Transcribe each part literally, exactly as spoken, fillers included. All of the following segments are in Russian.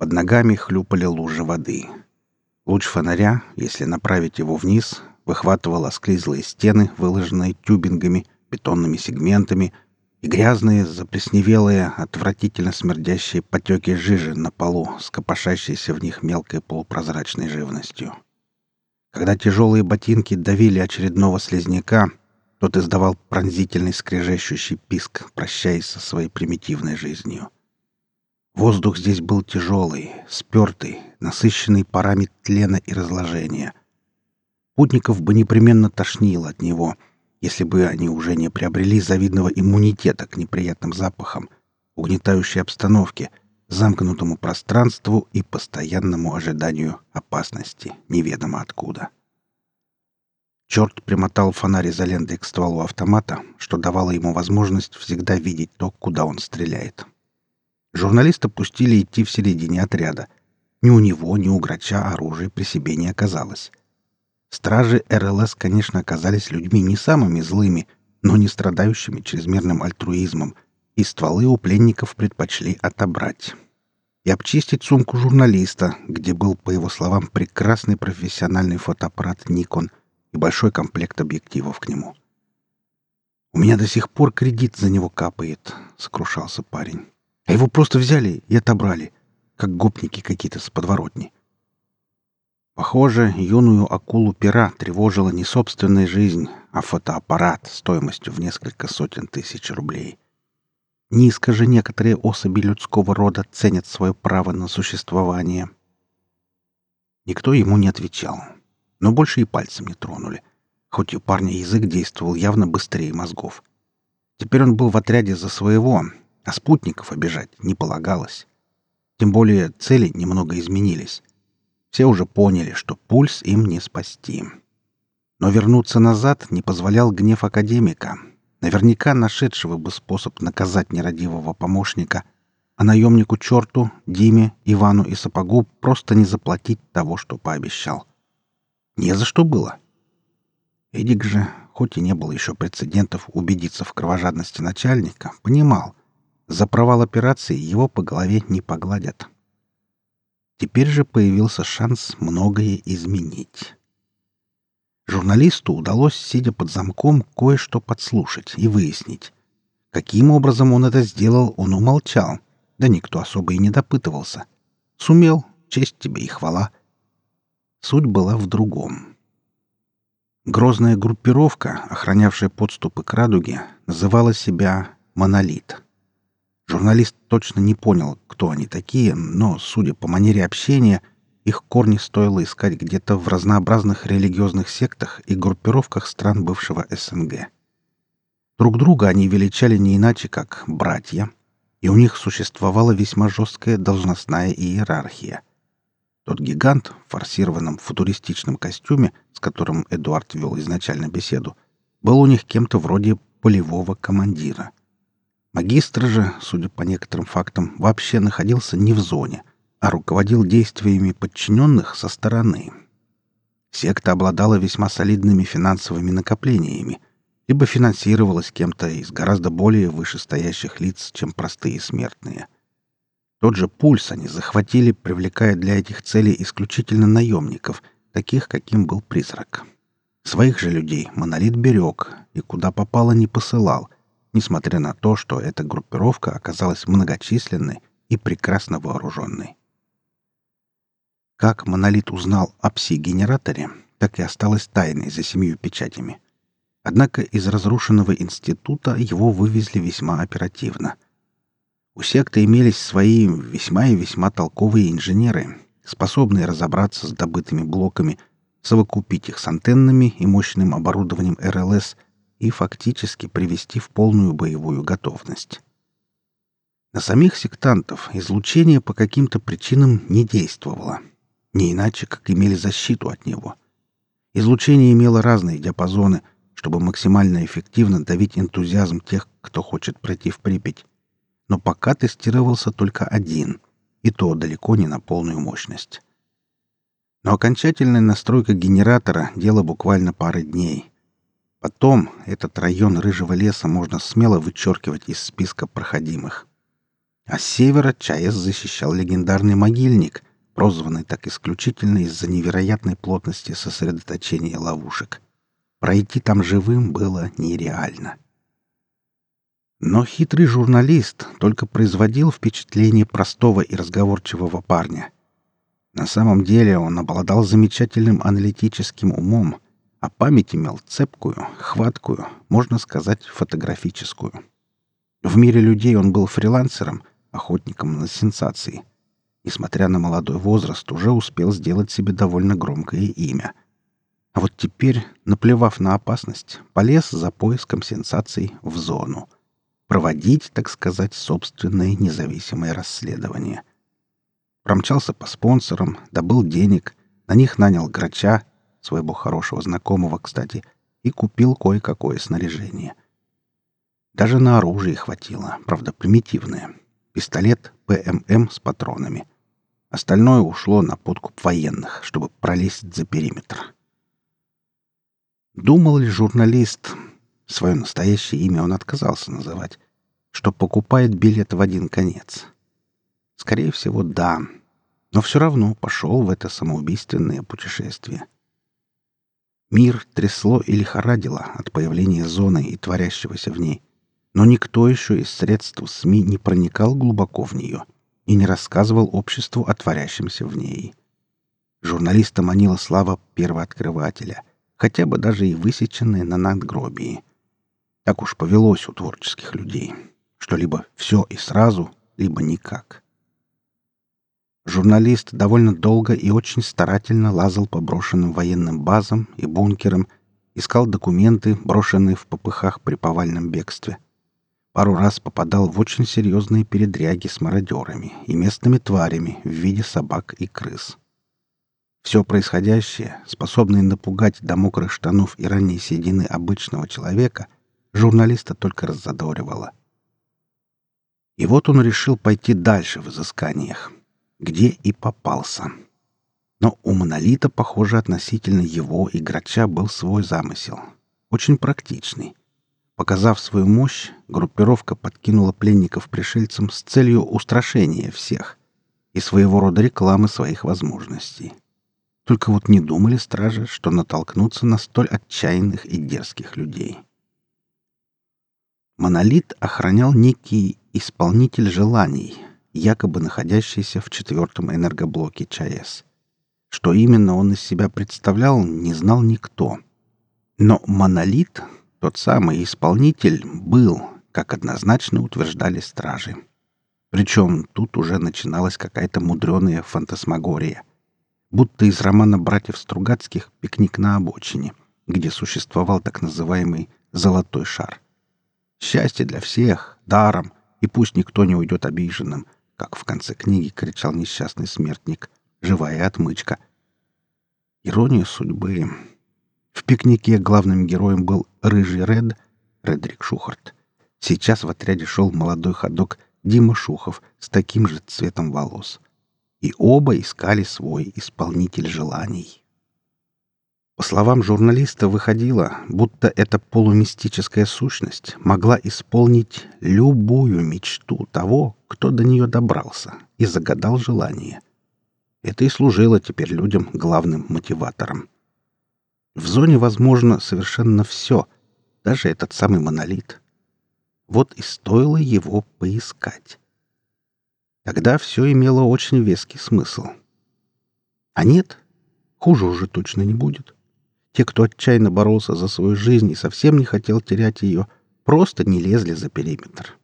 Под ногами хлюпали лужи воды. Луч фонаря, если направить его вниз, выхватывал осклизлые стены, выложенные тюбингами, бетонными сегментами, и грязные, заплесневелые, отвратительно смердящие потеки жижи на полу с копошащейся в них мелкой полупрозрачной живностью. Когда тяжелые ботинки давили очередного слизняка, тот издавал пронзительный скрежещущий писк, прощаясь со своей примитивной жизнью. Воздух здесь был тяжелый, спертый, насыщенный парами тлена и разложения. Путников бы непременно тошнило от него, если бы они уже не приобрели завидного иммунитета к неприятным запахам, угнетающей обстановке, замкнутому пространству и постоянному ожиданию опасности, неведомо откуда. Черт примотал фонарь изолентой к стволу автомата, что давало ему возможность всегда видеть то, куда он стреляет. Журналиста пустили идти в середине отряда. Ни у него, ни у грача оружия при себе не оказалось. Стражи эр эл эс, конечно, оказались людьми не самыми злыми, но не страдающими чрезмерным альтруизмом, и стволы у пленников предпочли отобрать. И обчистить сумку журналиста, где был, по его словам, прекрасный профессиональный фотоаппарат Nikon и большой комплект объективов к нему. «У меня до сих пор кредит за него капает», — сокрушался парень. «А его просто взяли и отобрали, как гопники какие-то с подворотни». Похоже, юную акулу-пера тревожила не собственная жизнь, а фотоаппарат стоимостью в несколько сотен тысяч рублей. Низко же некоторые особи людского рода ценят свое право на существование. Никто ему не отвечал, но больше и пальцем не тронули, хоть и у парня язык действовал явно быстрее мозгов. Теперь он был в отряде за своего, а спутников обижать не полагалось. Тем более цели немного изменились. Все уже поняли, что пульс им не спасти. Но вернуться назад не позволял гнев академика, наверняка нашедшего бы способ наказать нерадивого помощника, а наемнику-черту, Диме, Ивану и Сапогу просто не заплатить того, что пообещал. Не за что было. Эдик же, хоть и не было еще прецедентов убедиться в кровожадности начальника, понимал, за провал операции его по голове не погладят. Теперь же появился шанс многое изменить. Журналисту удалось, сидя под замком, кое-что подслушать и выяснить. Каким образом он это сделал, он умолчал, да никто особо и не допытывался. Сумел, честь тебе и хвала. Суть была в другом. Грозная группировка, охранявшая подступы к радуге, называла себя «Монолит». Журналист точно не понял, кто они такие, но, судя по манере общения, их корни стоило искать где-то в разнообразных религиозных сектах и группировках стран бывшего эс эн гэ. Друг друга они величали не иначе, как «братья», и у них существовала весьма жесткая должностная иерархия. Тот гигант в форсированном футуристичном костюме, с которым Эдуард вел изначально беседу, был у них кем-то вроде полевого командира. Магистр же, судя по некоторым фактам, вообще находился не в зоне, а руководил действиями подчиненных со стороны. Секта обладала весьма солидными финансовыми накоплениями, либо финансировалась кем-то из гораздо более вышестоящих лиц, чем простые смертные. Тот же пульс они захватили, привлекая для этих целей исключительно наемников, таких, каким был призрак. Своих же людей монолит берег и куда попало не посылал, несмотря на то, что эта группировка оказалась многочисленной и прекрасно вооруженной. Как монолит узнал о пси-генераторе, так и осталось тайной за семью печатями. Однако из разрушенного института его вывезли весьма оперативно. У секты имелись свои весьма и весьма толковые инженеры, способные разобраться с добытыми блоками, совокупить их с антеннами и мощным оборудованием эр эл эс и фактически привести в полную боевую готовность. На самих сектантов излучение по каким-то причинам не действовало, не иначе, как имели защиту от него. Излучение имело разные диапазоны, чтобы максимально эффективно давить энтузиазм тех, кто хочет пройти в Припять. Но пока тестировался только один, и то далеко не на полную мощность. Но окончательная настройка генератора — дело буквально пары дней. Потом этот район рыжего леса можно смело вычеркивать из списка проходимых. А с севера ЧАЭС защищал легендарный могильник, прозванный так исключительно из-за невероятной плотности сосредоточения ловушек. Пройти там живым было нереально. Но хитрый журналист только производил впечатление простого и разговорчивого парня. На самом деле он обладал замечательным аналитическим умом, а память имел цепкую, хваткую, можно сказать, фотографическую. В мире людей он был фрилансером, охотником на сенсации. Несмотря на молодой возраст, уже успел сделать себе довольно громкое имя. А вот теперь, наплевав на опасность, полез за поиском сенсаций в зону. Проводить, так сказать, собственное независимое расследование. Промчался по спонсорам, добыл денег, на них нанял грача, своего хорошего знакомого, кстати, и купил кое-какое снаряжение. Даже на оружие хватило, правда, примитивное. Пистолет ПММ с патронами. Остальное ушло на подкуп военных, чтобы пролезть за периметр. Думал ли журналист, свое настоящее имя он отказался называть, что покупает билет в один конец? Скорее всего, да. Но все равно пошел в это самоубийственное путешествие. Мир трясло и лихорадило от появления зоны и творящегося в ней. Но никто еще из средств СМИ не проникал глубоко в нее и не рассказывал обществу о творящемся в ней. Журналиста манила слава первооткрывателя, хотя бы даже и высеченная на надгробии. Так уж повелось у творческих людей, что либо все и сразу, либо никак. Журналист довольно долго и очень старательно лазал по брошенным военным базам и бункерам, искал документы, брошенные в попыхах при повальном бегстве. Пару раз попадал в очень серьезные передряги с мародерами и местными тварями в виде собак и крыс. Все происходящее, способное напугать до мокрых штанов и ранней седины обычного человека, журналиста только раззадоривало. И вот он решил пойти дальше в изысканиях, где и попался. Но у Монолита, похоже, относительно его и Грача был свой замысел. Очень практичный. Показав свою мощь, группировка подкинула пленников пришельцам с целью устрашения всех и своего рода рекламы своих возможностей. Только вот не думали стражи, что натолкнутся на столь отчаянных и дерзких людей. Монолит охранял некий исполнитель желаний, якобы находящийся в четвертом энергоблоке ЧАЭС. Что именно он из себя представлял, не знал никто. Но Монолит, тот самый исполнитель, был, как однозначно утверждали стражи. Причем тут уже начиналась какая-то мудреная фантасмагория. Будто из романа братьев Стругацких «Пикник на обочине», где существовал так называемый «золотой шар». Счастье для всех, даром, и пусть никто не уйдет обиженным, как в конце книги кричал несчастный смертник, живая отмычка. Ирония судьбы. В «Пикнике» главным героем был рыжий Ред, Редрик Шухарт. Сейчас в отряде шел молодой ходок Дима Шухов с таким же цветом волос. И оба искали свой исполнитель желаний. По словам журналиста, выходило, будто эта полумистическая сущность могла исполнить любую мечту того, кто до нее добрался и загадал желание. Это и служило теперь людям главным мотиватором. В зоне возможно совершенно все, даже этот самый Монолит. Вот и стоило его поискать. Тогда все имело очень веский смысл. А нет, хуже уже точно не будет. Те, кто отчаянно боролся за свою жизнь и совсем не хотел терять ее, просто не лезли за периметр.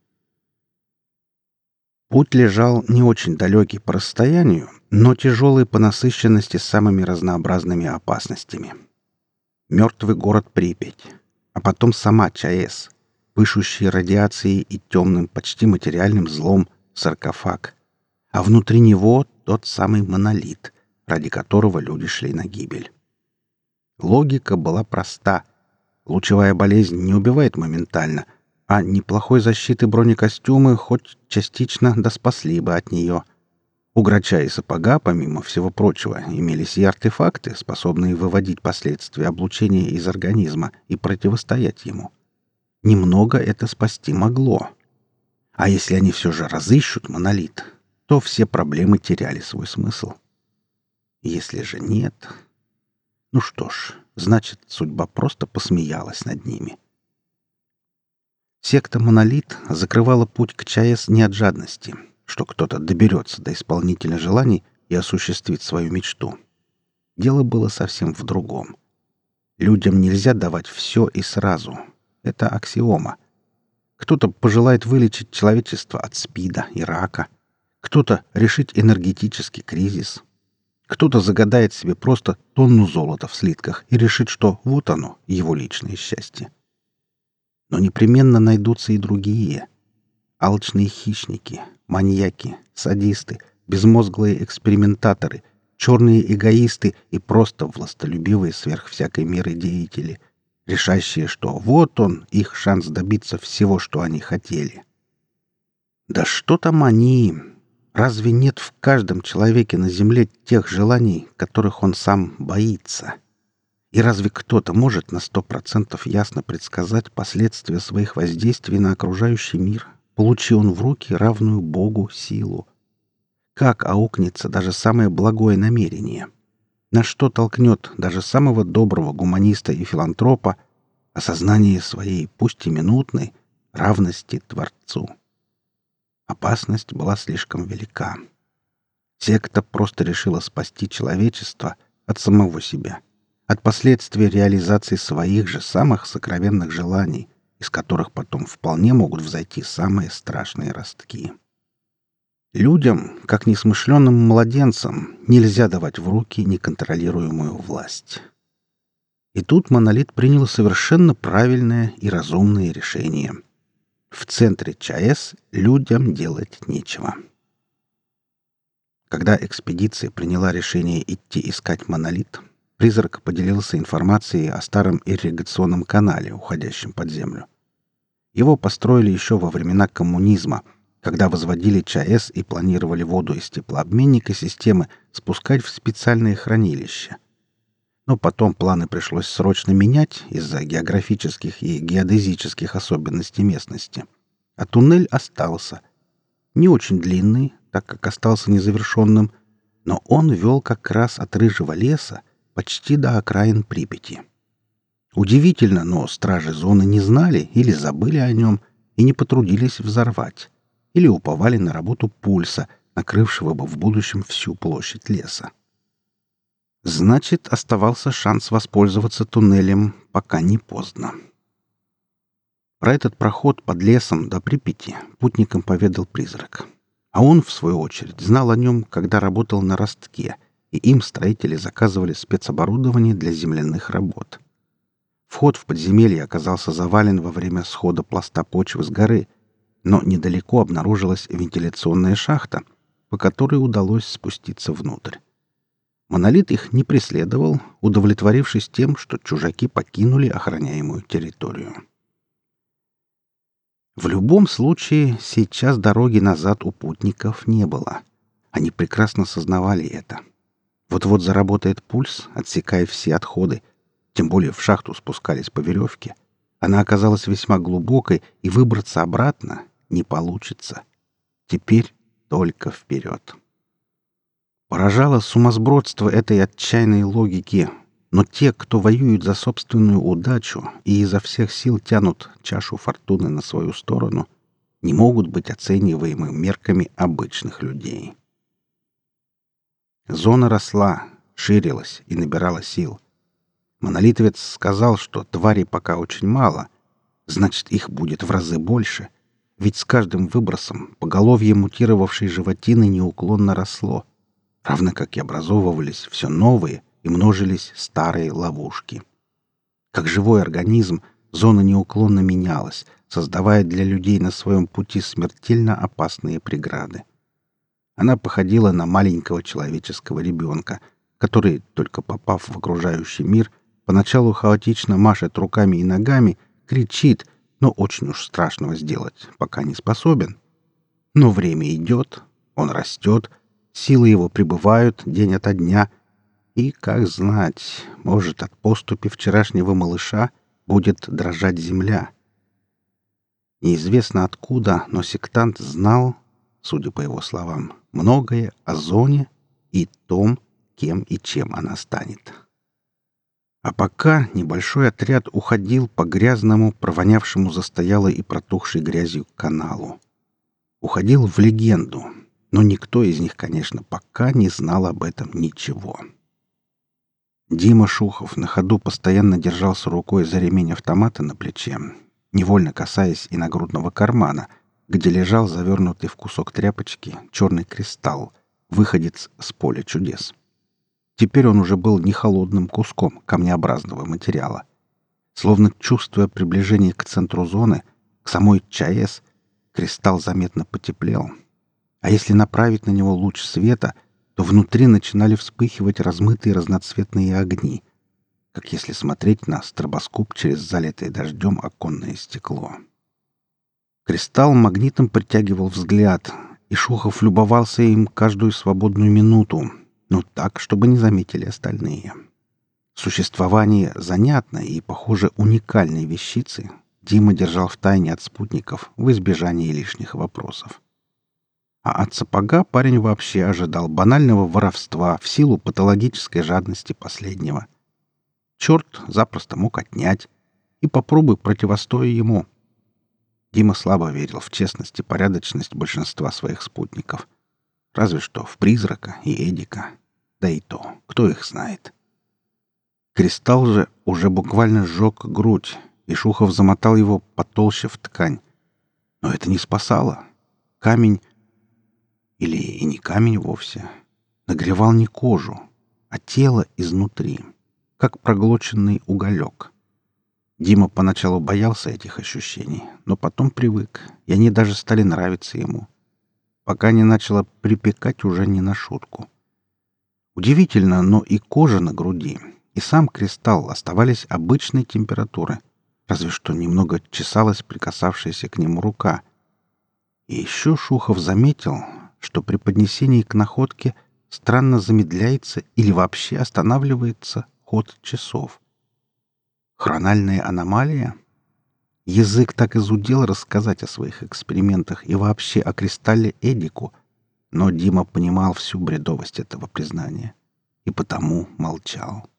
Путь лежал не очень далекий по расстоянию, но тяжелый по насыщенности самыми разнообразными опасностями. Мертвый город Припять, а потом сама ЧАЭС, пышущий радиацией и темным, почти материальным злом саркофаг, а внутри него тот самый Монолит, ради которого люди шли на гибель. Логика была проста. Лучевая болезнь не убивает моментально, а неплохой защиты бронекостюмы хоть частично да спасли бы от нее. У Грача и Сапога, помимо всего прочего, имелись и артефакты, способные выводить последствия облучения из организма и противостоять ему. Немного это спасти могло. А если они все же разыщут монолит, то все проблемы теряли свой смысл. Если же нет... Ну что ж, значит, судьба просто посмеялась над ними. Секта «Монолит» закрывала путь к ЧАЭС не от жадности, что кто-то доберется до исполнителя желаний и осуществит свою мечту. Дело было совсем в другом. Людям нельзя давать все и сразу. Это аксиома. Кто-то пожелает вылечить человечество от СПИДа и рака, кто-то решить энергетический кризис, кто-то загадает себе просто тонну золота в слитках и решит, что вот оно, его личное счастье. Но непременно найдутся и другие. Алчные хищники, маньяки, садисты, безмозглые экспериментаторы, черные эгоисты и просто властолюбивые сверх всякой меры деятели, решащие, что вот он, их шанс добиться всего, что они хотели. Да что там они? Разве нет в каждом человеке на земле тех желаний, которых он сам боится? И разве кто-то может на сто процентов ясно предсказать последствия своих воздействий на окружающий мир, получи он в руки равную Богу силу? Как аукнется даже самое благое намерение? На что толкнет даже самого доброго гуманиста и филантропа осознание своей, пусть и минутной, равности Творцу? Опасность была слишком велика. Секта просто решила спасти человечество от самого себя, от последствий реализации своих же самых сокровенных желаний, из которых потом вполне могут взойти самые страшные ростки. Людям, как несмышленным младенцам, нельзя давать в руки неконтролируемую власть. И тут Монолит принял совершенно правильное и разумное решение. В центре ЧАЭС людям делать нечего. Когда экспедиция приняла решение идти искать Монолит, призрак поделился информацией о старом ирригационном канале, уходящем под землю. Его построили еще во времена коммунизма, когда возводили ЧАЭС и планировали воду из теплообменника системы спускать в специальные хранилища. Но потом планы пришлось срочно менять из-за географических и геодезических особенностей местности. А туннель остался. Не очень длинный, так как остался незавершенным, но он вел как раз от Рыжего леса почти до окраин Припяти. Удивительно, но стражи зоны не знали или забыли о нем и не потрудились взорвать, или уповали на работу пульса, накрывшего бы в будущем всю площадь леса. Значит, оставался шанс воспользоваться туннелем, пока не поздно. Про этот проход под лесом до Припяти путникам поведал призрак. А он, в свою очередь, знал о нем, когда работал на ростке, и им строители заказывали спецоборудование для земляных работ. Вход в подземелье оказался завален во время схода пласта почвы с горы, но недалеко обнаружилась вентиляционная шахта, по которой удалось спуститься внутрь. Монолит их не преследовал, удовлетворившись тем, что чужаки покинули охраняемую территорию. В любом случае, сейчас дороги назад у путников не было. Они прекрасно сознавали это. Вот-вот заработает пульс, отсекая все отходы, тем более в шахту спускались по веревке. Она оказалась весьма глубокой, и выбраться обратно не получится. Теперь только вперед. Поражало сумасбродство этой отчаянной логики, но те, кто воюет за собственную удачу и изо всех сил тянут чашу фортуны на свою сторону, не могут быть оцениваемы мерками обычных людей. Зона росла, ширилась и набирала сил. Монолитовец сказал, что тварей пока очень мало, значит, их будет в разы больше, ведь с каждым выбросом поголовье мутировавшей животины неуклонно росло, равно как и образовывались все новые и множились старые ловушки. Как живой организм, зона неуклонно менялась, создавая для людей на своем пути смертельно опасные преграды. Она походила на маленького человеческого ребенка, который, только попав в окружающий мир, поначалу хаотично машет руками и ногами, кричит, но очень уж страшного сделать пока не способен. Но время идет, он растет, силы его прибывают день ото дня, и, как знать, может, от поступи вчерашнего малыша будет дрожать земля. Неизвестно откуда, но сектант знал, судя по его словам, многое о зоне и том, кем и чем она станет. А пока небольшой отряд уходил по грязному, провонявшему застоялой и протухшей грязью каналу. Уходил в легенду, но никто из них, конечно, пока не знал об этом ничего. Дима Шухов на ходу постоянно держался рукой за ремень автомата на плече, невольно касаясь и нагрудного кармана, где лежал завернутый в кусок тряпочки черный кристалл, выходец с поля чудес. Теперь он уже был не холодным куском камнеобразного материала. Словно чувствуя приближение к центру зоны, к самой ЧАЭС, кристалл заметно потеплел. А если направить на него луч света, то внутри начинали вспыхивать размытые разноцветные огни, как если смотреть на стробоскоп через залитое дождем оконное стекло. Кристалл магнитом притягивал взгляд, и Шухов любовался им каждую свободную минуту, но так, чтобы не заметили остальные. Существование занятной и, похоже, уникальной вещицы Дима держал в тайне от спутников в избежании лишних вопросов. А от сапога парень вообще ожидал банального воровства в силу патологической жадности последнего. Черт запросто мог отнять, и попробуй противостоя ему. Дима слабо верил в честность и порядочность большинства своих спутников. Разве что в призрака и Эдика. Да и то, кто их знает. Кристалл же уже буквально сжег грудь, и Шухов замотал его потолще в ткань. Но это не спасало. Камень, или и не камень вовсе, нагревал не кожу, а тело изнутри, как проглоченный уголек. Дима поначалу боялся этих ощущений, но потом привык, и они даже стали нравиться ему. Пока не начало припекать уже не на шутку. Удивительно, но и кожа на груди, и сам кристалл оставались обычной температуры, разве что немного чесалась прикасавшаяся к нему рука. И еще Шухов заметил, что при поднесении к находке странно замедляется или вообще останавливается ход часов. Хрональная аномалия? Язык так изудел рассказать о своих экспериментах и вообще о кристалле Эдику, но Дима понимал всю бредовость этого признания и потому молчал.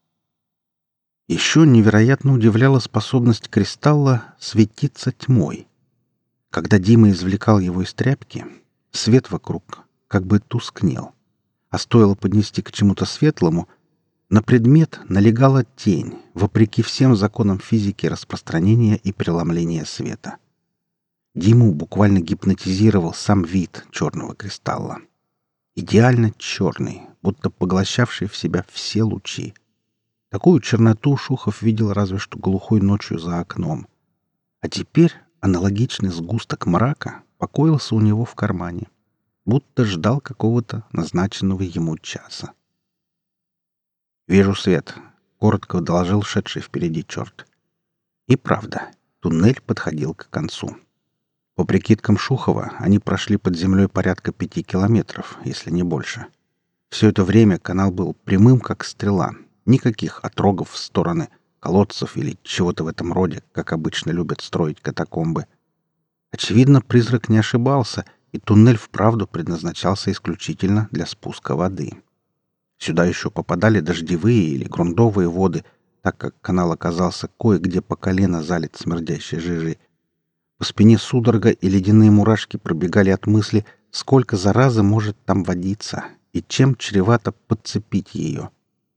Еще невероятно удивляла способность кристалла светиться тьмой. Когда Дима извлекал его из тряпки, свет вокруг как бы тускнел, а стоило поднести к чему-то светлому, на предмет налегала тень, вопреки всем законам физики распространения и преломления света. Диму буквально гипнотизировал сам вид черного кристалла. Идеально черный, будто поглощавший в себя все лучи. Такую черноту Шухов видел разве что глухой ночью за окном. А теперь аналогичный сгусток мрака покоился у него в кармане, будто ждал какого-то назначенного ему часа. «Вижу свет», — коротко доложил шедший впереди черт. И правда, туннель подходил к концу. По прикидкам Шухова, они прошли под землей порядка пяти километров, если не больше. Все это время канал был прямым, как стрела. Никаких отрогов в стороны, колодцев или чего-то в этом роде, как обычно любят строить катакомбы. Очевидно, призрак не ошибался, и туннель вправду предназначался исключительно для спуска воды. Сюда еще попадали дождевые или грунтовые воды, так как канал оказался кое-где по колено залит смердящей жижей. По спине судорога и ледяные мурашки пробегали от мысли, сколько заразы может там водиться и чем чревато подцепить ее.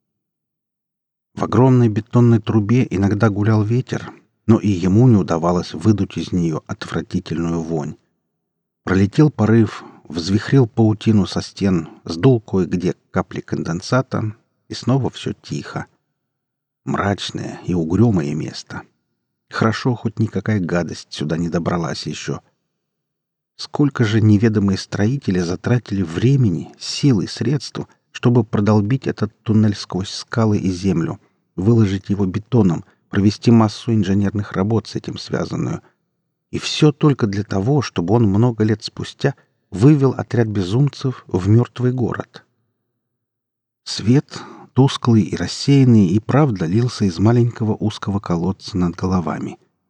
В огромной бетонной трубе иногда гулял ветер, но и ему не удавалось выдуть из нее отвратительную вонь. Пролетел порыв, взвихрил паутину со стен, сдул кое-где капли конденсата, и снова все тихо. Мрачное и угрюмое место. Хорошо, хоть никакая гадость сюда не добралась еще. Сколько же неведомые строители затратили времени, сил и средств, чтобы продолбить этот туннель сквозь скалы и землю, выложить его бетоном, провести массу инженерных работ с этим связанную. И все только для того, чтобы он много лет спустя вывел отряд безумцев в мертвый город. Свет, тусклый и рассеянный, и правда лился из маленького узкого колодца над головами.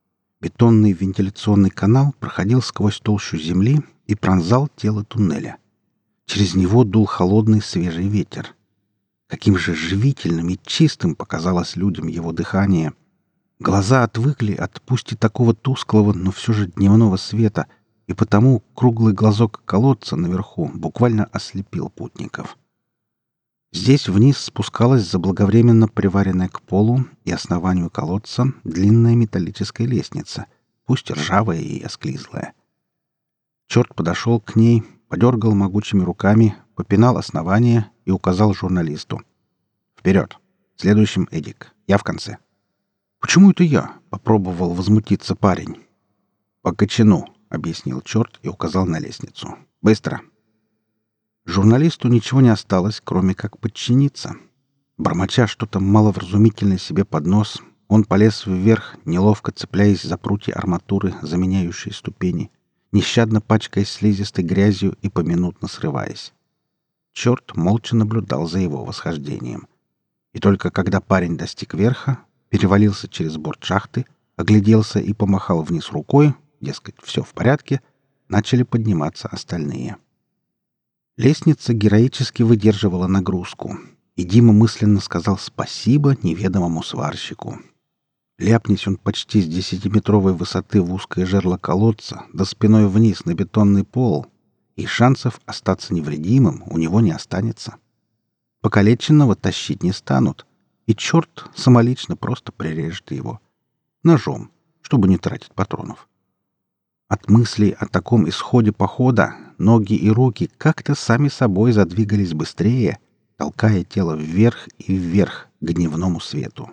Бетонный вентиляционный канал проходил сквозь толщу земли и пронзал тело туннеля. Через него дул холодный свежий ветер. Каким же живительным и чистым показалось людям его дыхание. Глаза отвыкли от пусть и такого тусклого, но все же дневного света, и потому круглый глазок колодца наверху буквально ослепил путников. Здесь вниз спускалась заблаговременно приваренная к полу и основанию колодца длинная металлическая лестница, пусть ржавая и осклизлая. Черт подошел к ней, подергал могучими руками, попинал основание и указал журналисту. «Вперед! Следующим Эдик. Я в конце». «Почему это я?» — попробовал возмутиться парень. «По кочану», — объяснил черт и указал на лестницу. «Быстро!» Журналисту ничего не осталось, кроме как подчиниться. Бормоча что-то маловразумительное себе под нос, он полез вверх, неловко цепляясь за прутья арматуры, заменяющие ступени, нещадно пачкаясь слизистой грязью и поминутно срываясь. Черт молча наблюдал за его восхождением. И только когда парень достиг верха, перевалился через борт шахты, огляделся и помахал вниз рукой, дескать, все в порядке, начали подниматься остальные. Лестница героически выдерживала нагрузку, и Дима мысленно сказал спасибо неведомому сварщику. Ляпнись он почти с десятиметровой высоты в узкое жерло колодца, да спиной вниз на бетонный пол, и шансов остаться невредимым у него не останется. Покалеченного тащить не станут, и черт самолично просто прирежет его. Ножом, чтобы не тратить патронов. От мыслей о таком исходе похода ноги и руки как-то сами собой задвигались быстрее, толкая тело вверх и вверх к дневному свету.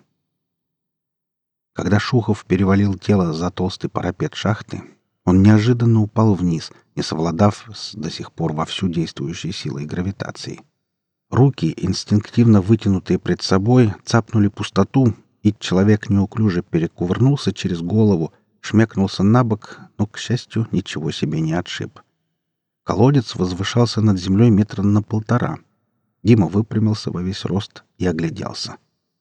Когда Шухов перевалил тело за толстый парапет шахты, он неожиданно упал вниз, не совладав с до сих пор вовсю действующей силой гравитации. Руки, инстинктивно вытянутые пред собой, цапнули пустоту, и человек неуклюже перекувырнулся через голову, шмякнулся на бок, но, к счастью, ничего себе не отшиб. Колодец возвышался над землей метра на полтора. Дима выпрямился во весь рост и огляделся.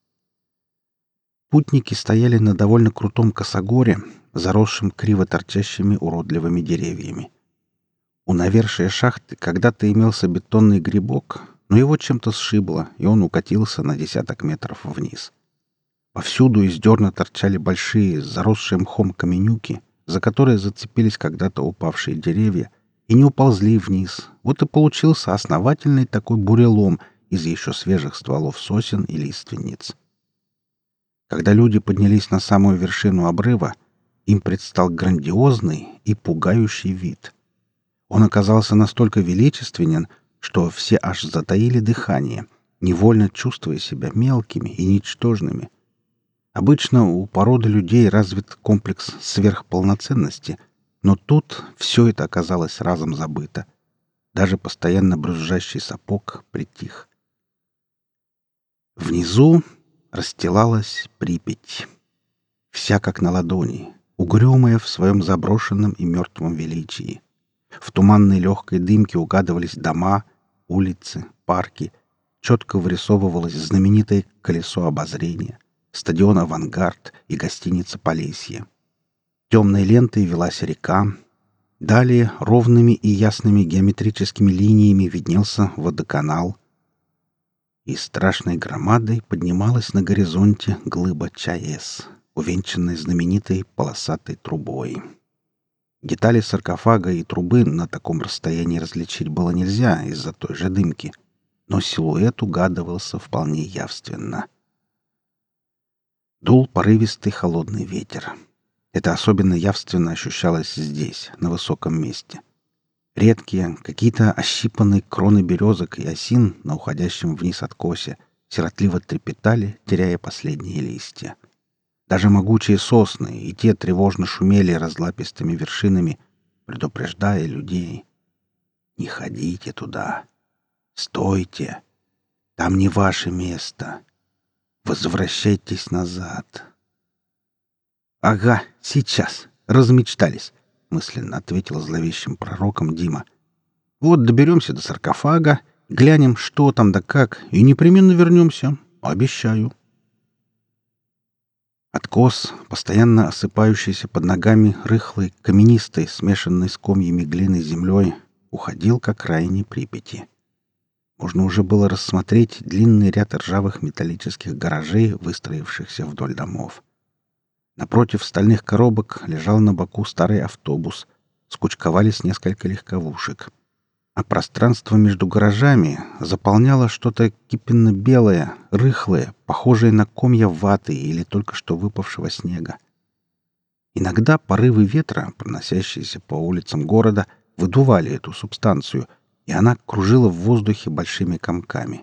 Путники стояли на довольно крутом косогоре, заросшем криво торчащими уродливыми деревьями. У навершия шахты когда-то имелся бетонный грибок, но его чем-то сшибло, и он укатился на десяток метров вниз. Повсюду из дерна торчали большие, заросшие мхом каменюки, за которые зацепились когда-то упавшие деревья, и не уползли вниз. Вот и получился основательный такой бурелом из еще свежих стволов сосен и лиственниц. Когда люди поднялись на самую вершину обрыва, им предстал грандиозный и пугающий вид. Он оказался настолько величественен, что все аж затаили дыхание, невольно чувствуя себя мелкими и ничтожными. Обычно у породы людей развит комплекс сверхполноценности, но тут все это оказалось разом забыто. Даже постоянно брюзжащий сапог притих. Внизу расстилалась Припять. Вся как на ладони, угрюмая в своем заброшенном и мертвом величии. В туманной легкой дымке угадывались дома, улицы, парки. Четко вырисовывалось знаменитое колесо обозрения, стадион «Авангард» и гостиница «Полесье». Темной лентой велась река. Далее ровными и ясными геометрическими линиями виднелся водоканал. И страшной громадой поднималась на горизонте глыба ЧАЭС, увенчанная знаменитой полосатой трубой. Детали саркофага и трубы на таком расстоянии различить было нельзя из-за той же дымки, но силуэт угадывался вполне явственно. Дул порывистый холодный ветер. Это особенно явственно ощущалось здесь, на высоком месте. Редкие, какие-то ощипанные кроны березок и осин на уходящем вниз откосе сиротливо трепетали, теряя последние листья. Даже могучие сосны и те тревожно шумели разлапистыми вершинами, предупреждая людей. «Не ходите туда! Стойте! Там не ваше место! Возвращайтесь назад!» «Ага, сейчас! Размечтались!» — мысленно ответил зловещим пророком Дима. «Вот доберемся до саркофага, глянем, что там да как, и непременно вернемся. Обещаю!» Откос, постоянно осыпающийся под ногами рыхлой, каменистой, смешанной с комьями глины землей, уходил к окраине Припяти. Можно уже было рассмотреть длинный ряд ржавых металлических гаражей, выстроившихся вдоль домов. Напротив стальных коробок лежал на боку старый автобус, скучковались несколько легковушек. А пространство между гаражами заполняло что-то кипенно-белое, рыхлое, похожее на комья ваты или только что выпавшего снега. Иногда порывы ветра, проносящиеся по улицам города, выдували эту субстанцию, и она кружила в воздухе большими комками.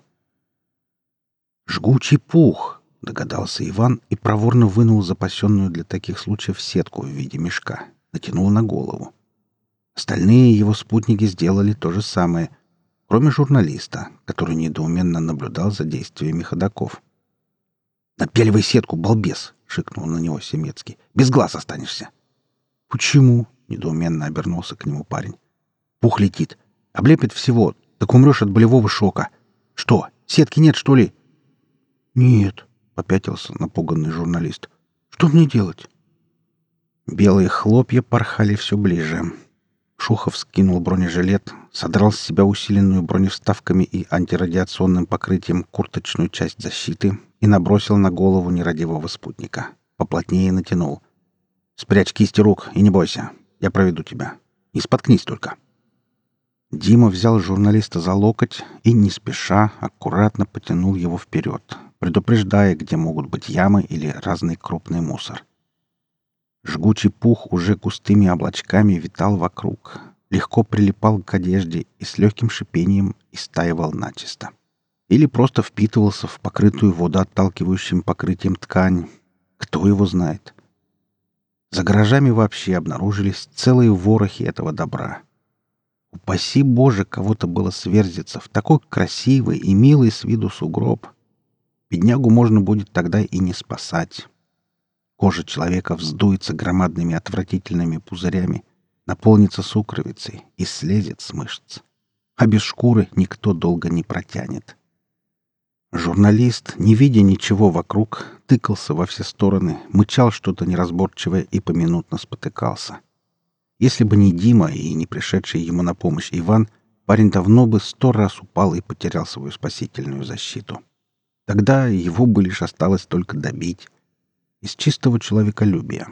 «Жгучий пух!» — догадался Иван и проворно вынул запасенную для таких случаев сетку в виде мешка, натянул на голову. Остальные его спутники сделали то же самое, кроме журналиста, который недоуменно наблюдал за действиями ходоков. «Напяливай сетку, балбес!» — шикнул на него Семецкий. «Без глаз останешься!» «Почему?» — недоуменно обернулся к нему парень. «Пух летит. Облепит всего. Так умрешь от болевого шока. Что, сетки нет, что ли?» «Нет», — попятился напуганный журналист. «Что мне делать?» Белые хлопья порхали все ближе. Шухов скинул бронежилет, содрал с себя усиленную броневставками и антирадиационным покрытием курточную часть защиты и набросил на голову нерадивого спутника. Поплотнее натянул. «Спрячь кисти рук и не бойся. Я проведу тебя. Не споткнись только». Дима взял журналиста за локоть и, не спеша, аккуратно потянул его вперед, предупреждая, где могут быть ямы или разный крупный мусор. Жгучий пух уже густыми облачками витал вокруг, легко прилипал к одежде и с легким шипением истаивал начисто. Или просто впитывался в покрытую водоотталкивающим покрытием ткань. Кто его знает? За гаражами вообще обнаружились целые ворохи этого добра. Упаси Боже, кого-то было сверзиться в такой красивый и милый с виду сугроб. Беднягу можно будет тогда и не спасать. Кожа человека вздуется громадными отвратительными пузырями, наполнится сукровицей и слезет с мышц. А без шкуры никто долго не протянет. Журналист, не видя ничего вокруг, тыкался во все стороны, мычал что-то неразборчивое и поминутно спотыкался. Если бы не Дима и не пришедший ему на помощь Иван, парень давно бы сто раз упал и потерял свою спасительную защиту. Тогда его бы лишь осталось только добить. Из чистого человеколюбия.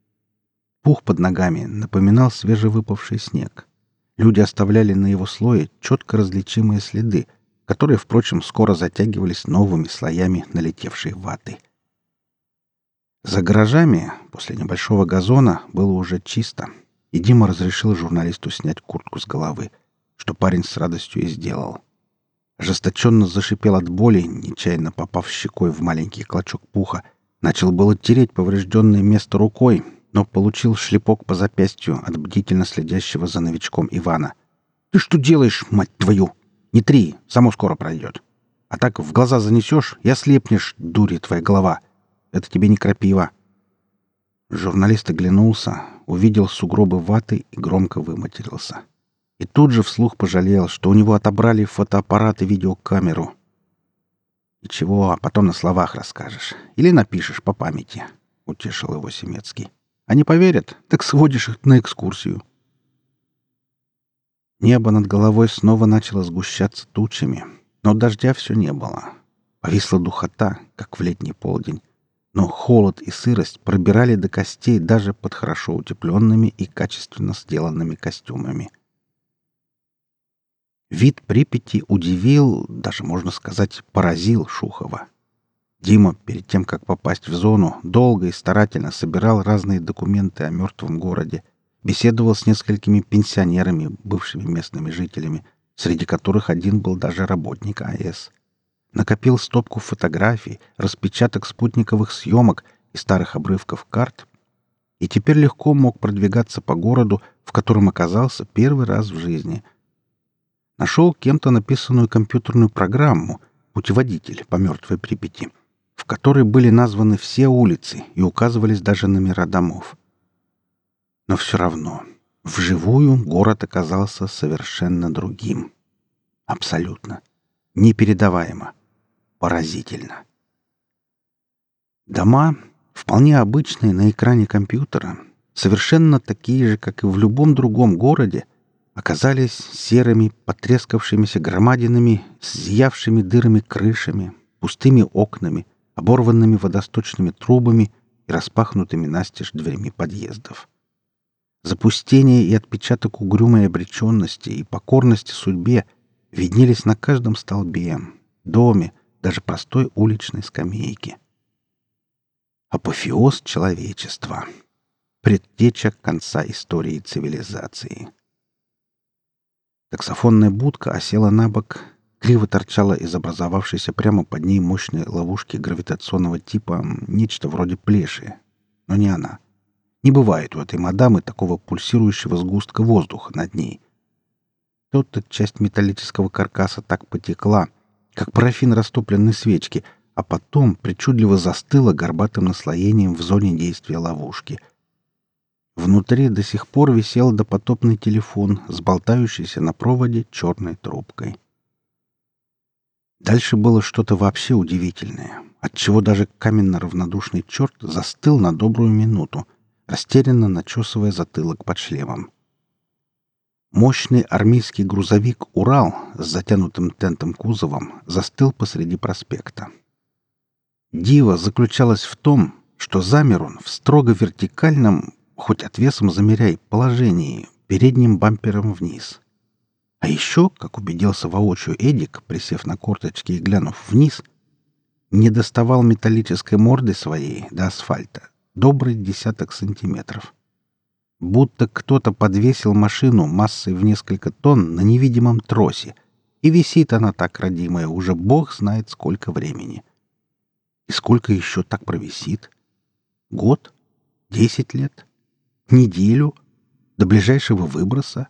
Пух под ногами напоминал свежевыпавший снег. Люди оставляли на его слое четко различимые следы, которые, впрочем, скоро затягивались новыми слоями налетевшей ваты. За гаражами, после небольшого газона, было уже чисто, и Дима разрешил журналисту снять куртку с головы, что парень с радостью и сделал. Ожесточенно зашипел от боли, нечаянно попав щекой в маленький клочок пуха. Начал было тереть поврежденное место рукой, но получил шлепок по запястью от бдительно следящего за новичком Ивана. «Ты что делаешь, мать твою? Не три, само скоро пройдет. А так в глаза занесешь и ослепнешь, дури твоя голова. Это тебе не крапива». Журналист оглянулся, увидел сугробы ваты и громко выматерился. И тут же вслух пожалел, что у него отобрали фотоаппарат и видеокамеру. «Ничего, а потом на словах расскажешь. Или напишешь по памяти», — утешил его Семецкий. «Они поверят, так сводишь их на экскурсию». Небо над головой снова начало сгущаться тучами, но дождя все не было. Повисла духота, как в летний полдень, но холод и сырость пробирали до костей даже под хорошо утепленными и качественно сделанными костюмами. Вид Припяти удивил, даже, можно сказать, поразил Шухова. Дима, перед тем, как попасть в зону, долго и старательно собирал разные документы о мертвом городе, беседовал с несколькими пенсионерами, бывшими местными жителями, среди которых один был даже работник АЭС. Накопил стопку фотографий, распечаток спутниковых съемок и старых обрывков карт, и теперь легко мог продвигаться по городу, в котором оказался первый раз в жизни. Нашел кем-то написанную компьютерную программу «Путеводитель по мертвой Припяти», в которой были названы все улицы и указывались даже номера домов. Но все равно, вживую город оказался совершенно другим. Абсолютно. Непередаваемо. Поразительно. Дома, вполне обычные на экране компьютера, совершенно такие же, как и в любом другом городе, оказались серыми, потрескавшимися громадинами с зиявшими дырами крышами, пустыми окнами, оборванными водосточными трубами и распахнутыми настежь дверями подъездов. Запустение и отпечаток угрюмой обреченности и покорности судьбе виднелись на каждом столбе, доме, даже простой уличной скамейке. Апофеоз человечества. Предтеча конца истории цивилизации. Таксофонная будка осела на бок, криво торчала из образовавшейся прямо под ней мощной ловушки гравитационного типа нечто вроде плеши. Но не она. Не бывает у этой мадамы такого пульсирующего сгустка воздуха над ней. Тут-то часть металлического каркаса так потекла, как парафин растопленной свечки, а потом причудливо застыла горбатым наслоением в зоне действия ловушки. Внутри до сих пор висел допотопный телефон с болтающейся на проводе черной трубкой. Дальше было что-то вообще удивительное, отчего даже каменно-равнодушный черт застыл на добрую минуту, растерянно начесывая затылок под шлемом. Мощный армейский грузовик «Урал» с затянутым тентом кузовом застыл посреди проспекта. Диво заключалось в том, что замер он в строго вертикальном, хоть отвесом замеряй, положении, передним бампером вниз. А еще, как убедился воочию Эдик, присев на корточки и глянув вниз, не доставал металлической морды своей до асфальта добрый десяток сантиметров. Будто кто-то подвесил машину массой в несколько тонн на невидимом тросе, и висит она так, родимая, уже бог знает сколько времени. И сколько еще так провисит? Год? Десять лет? Неделю? До ближайшего выброса?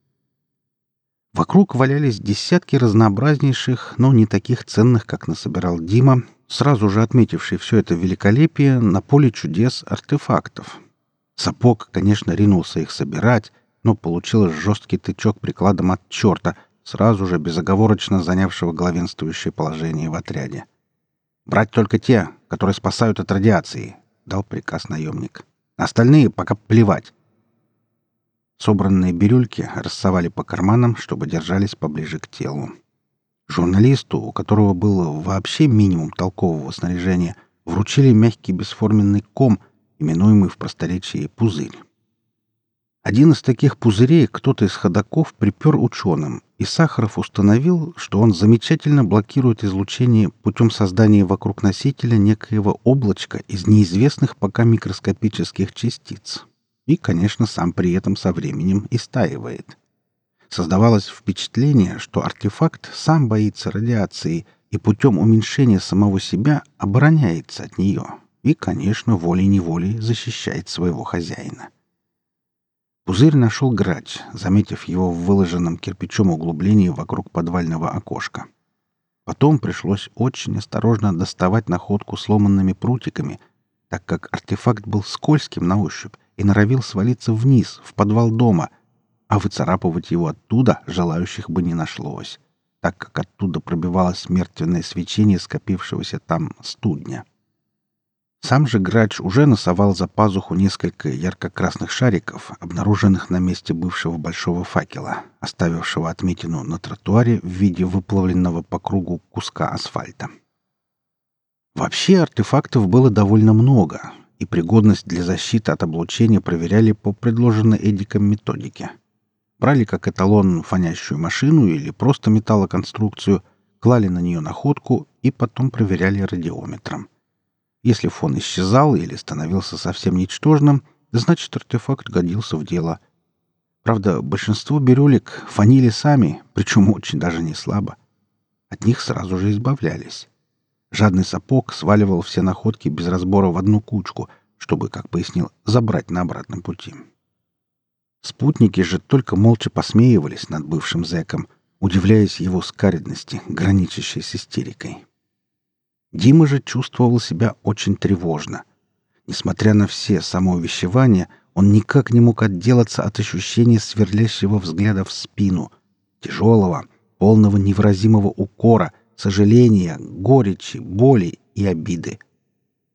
Вокруг валялись десятки разнообразнейших, но не таких ценных, как насобирал Дима, сразу же отметивший все это великолепие на поле чудес артефактов. Сапог, конечно, ринулся их собирать, но получил жесткий тычок прикладом от черта, сразу же безоговорочно занявшего главенствующее положение в отряде. «Брать только те, которые спасают от радиации», — дал приказ наемник. «Остальные пока плевать». Собранные бирюльки рассовали по карманам, чтобы держались поближе к телу. Журналисту, у которого было вообще минимум толкового снаряжения, вручили мягкий бесформенный ком, именуемый в просторечии пузырь. Один из таких пузырей кто-то из ходоков припер ученым, и Сахаров установил, что он замечательно блокирует излучение путем создания вокруг носителя некоего облачка из неизвестных пока микроскопических частиц. И, конечно, сам при этом со временем истаивает. Создавалось впечатление, что артефакт сам боится радиации и путем уменьшения самого себя обороняется от нее и, конечно, волей-неволей защищает своего хозяина. Пузырь нашел грач, заметив его в выложенном кирпичом углублении вокруг подвального окошка. Потом пришлось очень осторожно доставать находку сломанными прутиками, так как артефакт был скользким на ощупь и норовил свалиться вниз, в подвал дома, а выцарапывать его оттуда желающих бы не нашлось, так как оттуда пробивалось мертвенное свечение скопившегося там студня. Сам же грач уже носовал за пазуху несколько ярко-красных шариков, обнаруженных на месте бывшего большого факела, оставившего отметину на тротуаре в виде выплавленного по кругу куска асфальта. Вообще артефактов было довольно много, и пригодность для защиты от облучения проверяли по предложенной Эдиком методике. Брали как эталон фонящую машину или просто металлоконструкцию, клали на нее находку и потом проверяли радиометром. Если фон исчезал или становился совсем ничтожным, значит, артефакт годился в дело. Правда, большинство бирюлек фонили сами, причем очень даже не слабо. От них сразу же избавлялись. Жадный сапог сваливал все находки без разбора в одну кучку, чтобы, как пояснил, забрать на обратном пути. Спутники же только молча посмеивались над бывшим зэком, удивляясь его скаредности, граничащей с истерикой. Дима же чувствовал себя очень тревожно. Несмотря на все самоувещевания, он никак не мог отделаться от ощущения сверлящего взгляда в спину, тяжелого, полного невыразимого укора, сожаления, горечи, боли и обиды.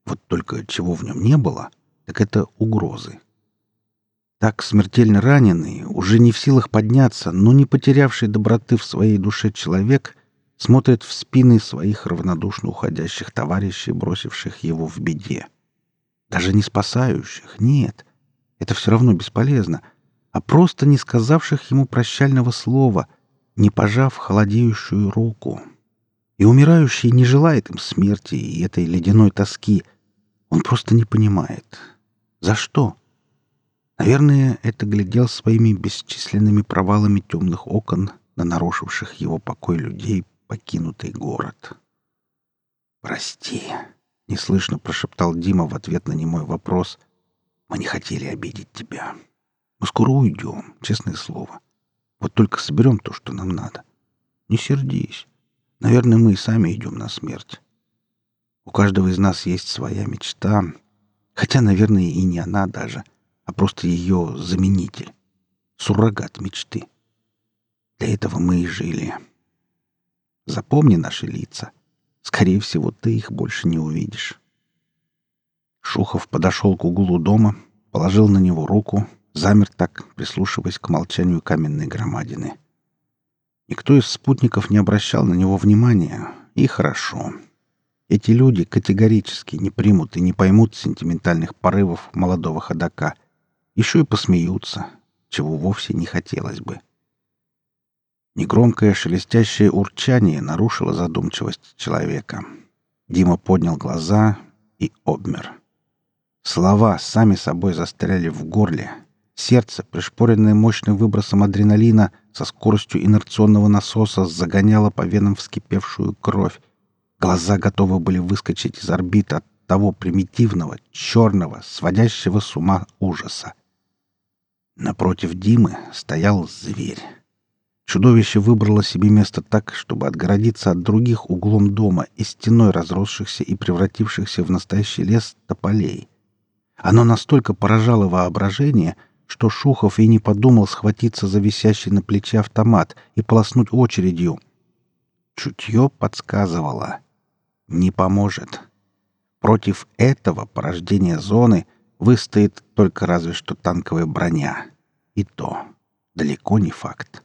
Вот только чего в нем не было, так это угрозы. Так смертельно раненый, уже не в силах подняться, но не потерявший доброты в своей душе человек, смотрит в спины своих равнодушно уходящих товарищей, бросивших его в беде. Даже не спасающих, нет, это все равно бесполезно, а просто не сказавших ему прощального слова, не пожав холодеющую руку. И умирающий не желает им смерти и этой ледяной тоски. Он просто не понимает. За что? Наверное, это глядел своими бесчисленными провалами темных окон на нарушивших его покой людей покинутый город. «Прости», — неслышно прошептал Дима в ответ на немой вопрос. «Мы не хотели обидеть тебя. Мы скоро уйдем, честное слово. Вот только соберем то, что нам надо. Не сердись. Наверное, мы и сами идем на смерть. У каждого из нас есть своя мечта, хотя, наверное, и не она даже, а просто ее заменитель, суррогат мечты. Для этого мы и жили. Запомни наши лица. Скорее всего, ты их больше не увидишь». Шухов подошел к углу дома, положил на него руку, замер так, прислушиваясь к молчанию каменной громадины. Никто из спутников не обращал на него внимания, и хорошо. Эти люди категорически не примут и не поймут сентиментальных порывов молодого ходока, еще и посмеются, чего вовсе не хотелось бы. Негромкое шелестящее урчание нарушило задумчивость человека. Дима поднял глаза и обмер. Слова сами собой застряли в горле. Сердце, пришпоренное мощным выбросом адреналина, со скоростью инерционного насоса загоняло по венам вскипевшую кровь. Глаза готовы были выскочить из орбит от того примитивного, черного, сводящего с ума ужаса. Напротив Димы стоял зверь. Чудовище выбрало себе место так, чтобы отгородиться от других углом дома и стеной разросшихся и превратившихся в настоящий лес тополей. Оно настолько поражало воображение, что Шухов и не подумал схватиться за висящий на плече автомат и полоснуть очередью. Чутье подсказывало. Не поможет. Против этого порождения зоны выстоит только разве что танковая броня. И то далеко не факт.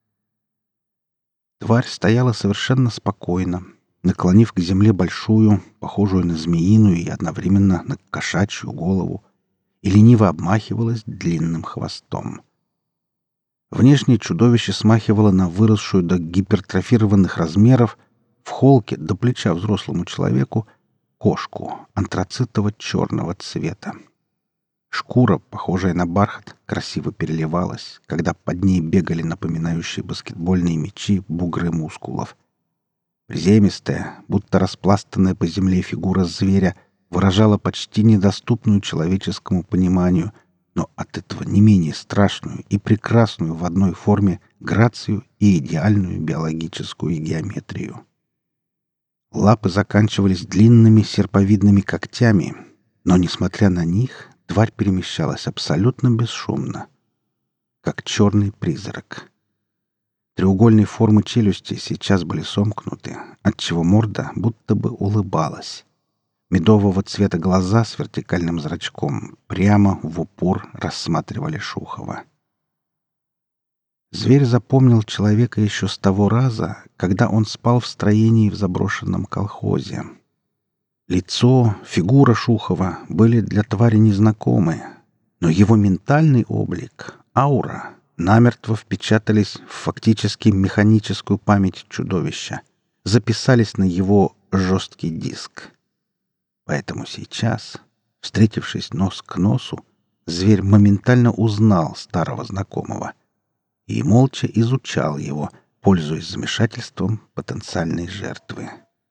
Тварь стояла совершенно спокойно, наклонив к земле большую, похожую на змеиную и одновременно на кошачью голову, и лениво обмахивалась длинным хвостом. Внешне чудовище смахивало на выросшую до гипертрофированных размеров в холке до плеча взрослому человеку кошку антрацитово-черного цвета. Шкура, похожая на бархат, красиво переливалась, когда под ней бегали напоминающие баскетбольные мячи бугры мускулов. Приземистая, будто распластанная по земле фигура зверя выражала почти недоступную человеческому пониманию, но от этого не менее страшную и прекрасную в одной форме грацию и идеальную биологическую геометрию. Лапы заканчивались длинными серповидными когтями, но, несмотря на них, тварь перемещалась абсолютно бесшумно, как черный призрак. Треугольные формы челюсти сейчас были сомкнуты, отчего морда будто бы улыбалась. Медового цвета глаза с вертикальным зрачком прямо в упор рассматривали Шухова. Зверь запомнил человека еще с того раза, когда он спал в строении в заброшенном колхозе. Лицо, фигура Шухова были для твари незнакомы, но его ментальный облик, аура, намертво впечатались в фактически механическую память чудовища, записались на его жесткий диск. Поэтому сейчас, встретившись нос к носу, зверь моментально узнал старого знакомого и молча изучал его, пользуясь замешательством потенциальной жертвы.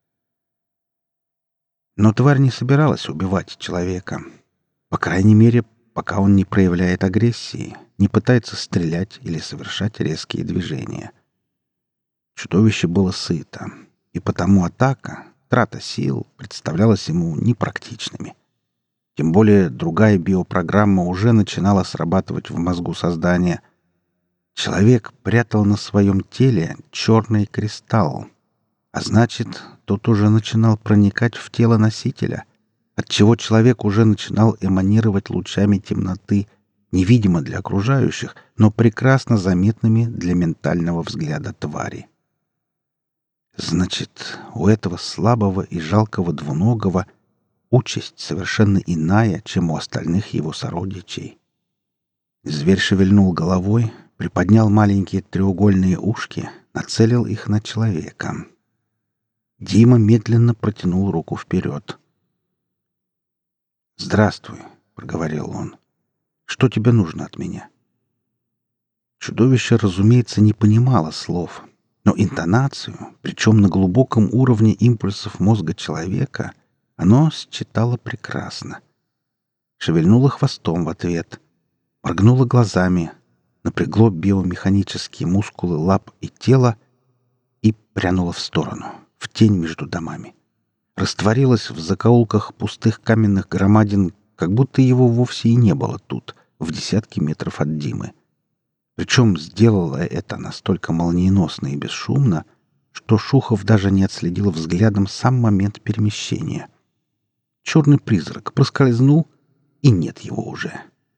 Но тварь не собиралась убивать человека. По крайней мере, пока он не проявляет агрессии, не пытается стрелять или совершать резкие движения. Чудовище было сыто, и потому атака, трата сил представлялась ему непрактичными. Тем более другая биопрограмма уже начинала срабатывать в мозгу создания. Человек прятал на своем теле черный кристалл, а значит, тот уже начинал проникать в тело носителя. отчего человек уже начинал эманировать лучами темноты, невидимо для окружающих, но прекрасно заметными для ментального взгляда твари. Значит, у этого слабого и жалкого двуногого участь совершенно иная, чем у остальных его сородичей. Зверь шевельнул головой, приподнял маленькие треугольные ушки, нацелил их на человека. Дима медленно протянул руку вперед. «Здравствуй», — проговорил он. «Что тебе нужно от меня?» Чудовище, разумеется, не понимало слов, но интонацию, причем на глубоком уровне импульсов мозга человека, оно считало прекрасно. Шевельнуло хвостом в ответ, моргнуло глазами, напрягло биомеханические мускулы лап и тела и прянуло в сторону, в тень между домами. Растворилось в закоулках пустых каменных громадин, как будто его вовсе и не было тут, в десятки метров от Димы. Причем сделала это настолько молниеносно и бесшумно, что Шухов даже не отследил взглядом сам момент перемещения. Черный призрак проскользнул, и нет его уже.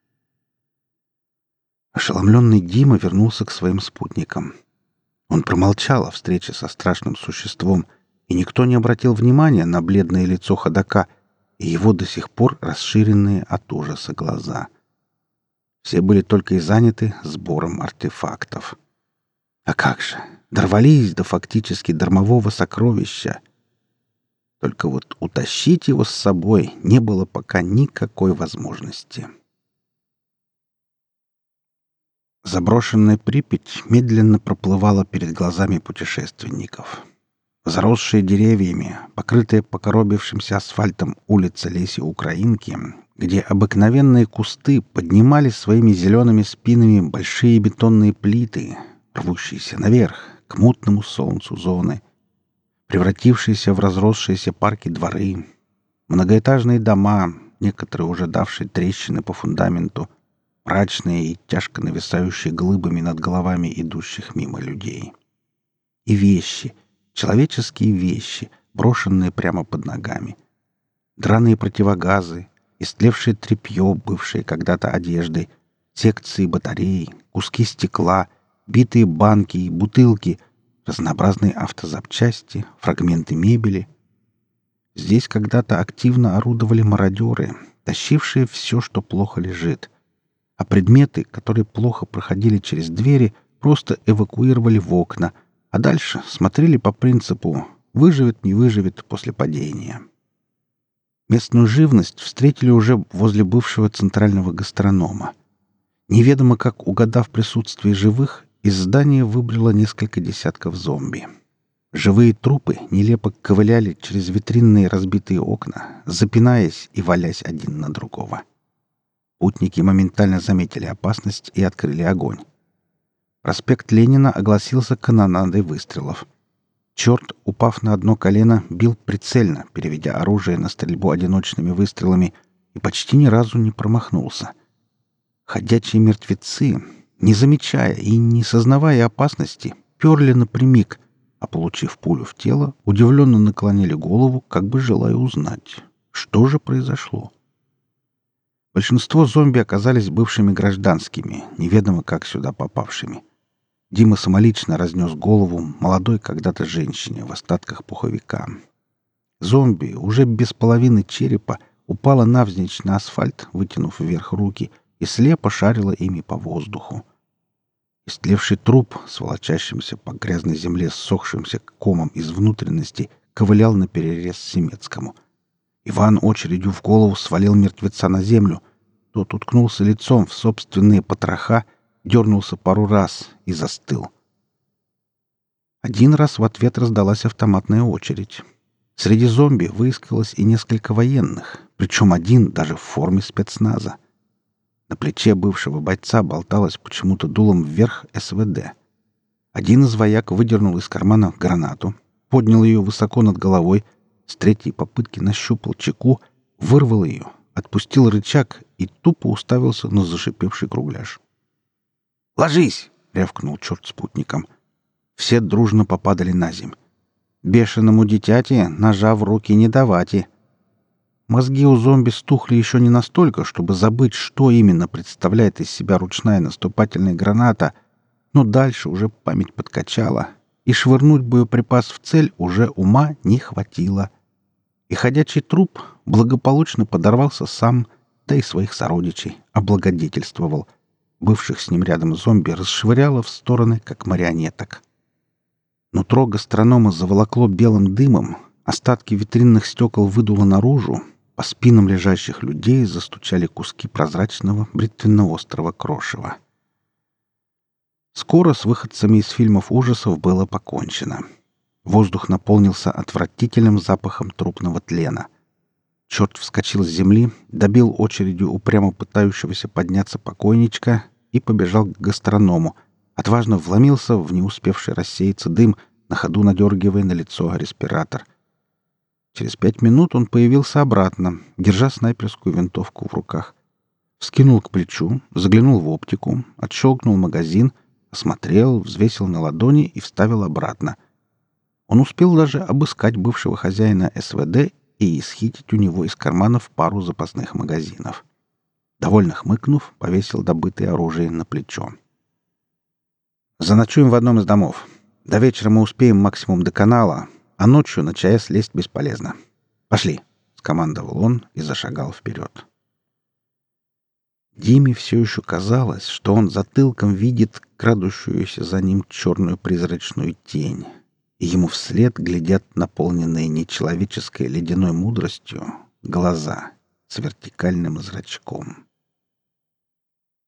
Ошеломленный Дима вернулся к своим спутникам. Он промолчал о встрече со страшным существом, и никто не обратил внимания на бледное лицо ходока и его до сих пор расширенные от ужаса глаза. Все были только и заняты сбором артефактов. А как же, дорвались до фактически дармового сокровища. Только вот утащить его с собой не было пока никакой возможности. Заброшенная Припять медленно проплывала перед глазами путешественников. Заросшие деревьями, покрытые покоробившимся асфальтом улица Леси Украинки, где обыкновенные кусты поднимали своими зелеными спинами большие бетонные плиты, рвущиеся наверх, к мутному солнцу зоны, превратившиеся в разросшиеся парки дворы, многоэтажные дома, некоторые уже давшие трещины по фундаменту, мрачные и тяжко нависающие глыбами над головами идущих мимо людей. И вещи, человеческие вещи, брошенные прямо под ногами. Драные противогазы, истлевшее тряпье, бывшее когда-то одеждой, секции батарей, куски стекла, битые банки и бутылки, разнообразные автозапчасти, фрагменты мебели. Здесь когда-то активно орудовали мародеры, тащившие все, что плохо лежит, а предметы, которые плохо проходили через двери, просто эвакуировали в окна, а дальше смотрели по принципу «выживет, не выживет после падения». Местную живность встретили уже возле бывшего центрального гастронома. Неведомо как угадав присутствие живых, из здания выбрало несколько десятков зомби. Живые трупы нелепо ковыляли через витринные разбитые окна, запинаясь и валясь один на другого. Путники моментально заметили опасность и открыли огонь. Проспект Ленина огласился канонадой выстрелов. Черт, упав на одно колено, бил прицельно, переведя оружие на стрельбу одиночными выстрелами, и почти ни разу не промахнулся. Ходячие мертвецы, не замечая и не сознавая опасности, перли напрямик, а, получив пулю в тело, удивленно наклонили голову, как бы желая узнать, что же произошло. Большинство зомби оказались бывшими гражданскими, неведомо как сюда попавшими. Дима самолично разнес голову молодой когда-то женщине в остатках пуховика. Зомби, уже без половины черепа, упала навзничь на асфальт, вытянув вверх руки, и слепо шарила ими по воздуху. Истлевший труп, с волочащимся по грязной земле ссохшимся комом из внутренности, ковылял наперерез Семецкому. Иван очередью в голову свалил мертвеца на землю. Тот уткнулся лицом в собственные потроха, дернулся пару раз и застыл. Один раз в ответ раздалась автоматная очередь. Среди зомби выискалось и несколько военных, причем один даже в форме спецназа. На плече бывшего бойца болталась почему-то дулом вверх СВД. Один из вояк выдернул из кармана гранату, поднял ее высоко над головой, с третьей попытки нащупал чеку, вырвал ее, отпустил рычаг и тупо уставился на зашипевший кругляш. «Ложись!» — рявкнул черт спутником. Все дружно попадали на земь. «Бешеному дитяти ножа в руки не давати!» Мозги у зомби стухли еще не настолько, чтобы забыть, что именно представляет из себя ручная наступательная граната, но дальше уже память подкачала, и швырнуть боеприпас в цель уже ума не хватило. И ходячий труп благополучно подорвался сам, да и своих сородичей облагодетельствовал. Бывших с ним рядом зомби расшвыряло в стороны, как марионеток. Нутро гастронома заволокло белым дымом, остатки витринных стекол выдуло наружу, по спинам лежащих людей застучали куски прозрачного бритвенно-острого крошева. Скоро с выходцами из фильмов ужасов было покончено. Воздух наполнился отвратительным запахом трупного тлена. Черт вскочил с земли, добил очередью упрямо пытающегося подняться покойничка и побежал к гастроному. Отважно вломился в не успевший рассеяться дым, на ходу надергивая на лицо респиратор. Через пять минут он появился обратно, держа снайперскую винтовку в руках. Вскинул к плечу, заглянул в оптику, отщелкнул магазин, осмотрел, взвесил на ладони и вставил обратно. Он успел даже обыскать бывшего хозяина СВД и исхитить у него из карманов пару запасных магазинов. Довольно хмыкнув, повесил добытое оружие на плечо. «Заночуем в одном из домов. До вечера мы успеем максимум до канала, а ночью на ЧАЭС лезть бесполезно. Пошли!» — скомандовал он и зашагал вперед. Диме все еще казалось, что он затылком видит крадущуюся за ним черную призрачную тень, и ему вслед глядят наполненные нечеловеческой ледяной мудростью глаза с вертикальным зрачком.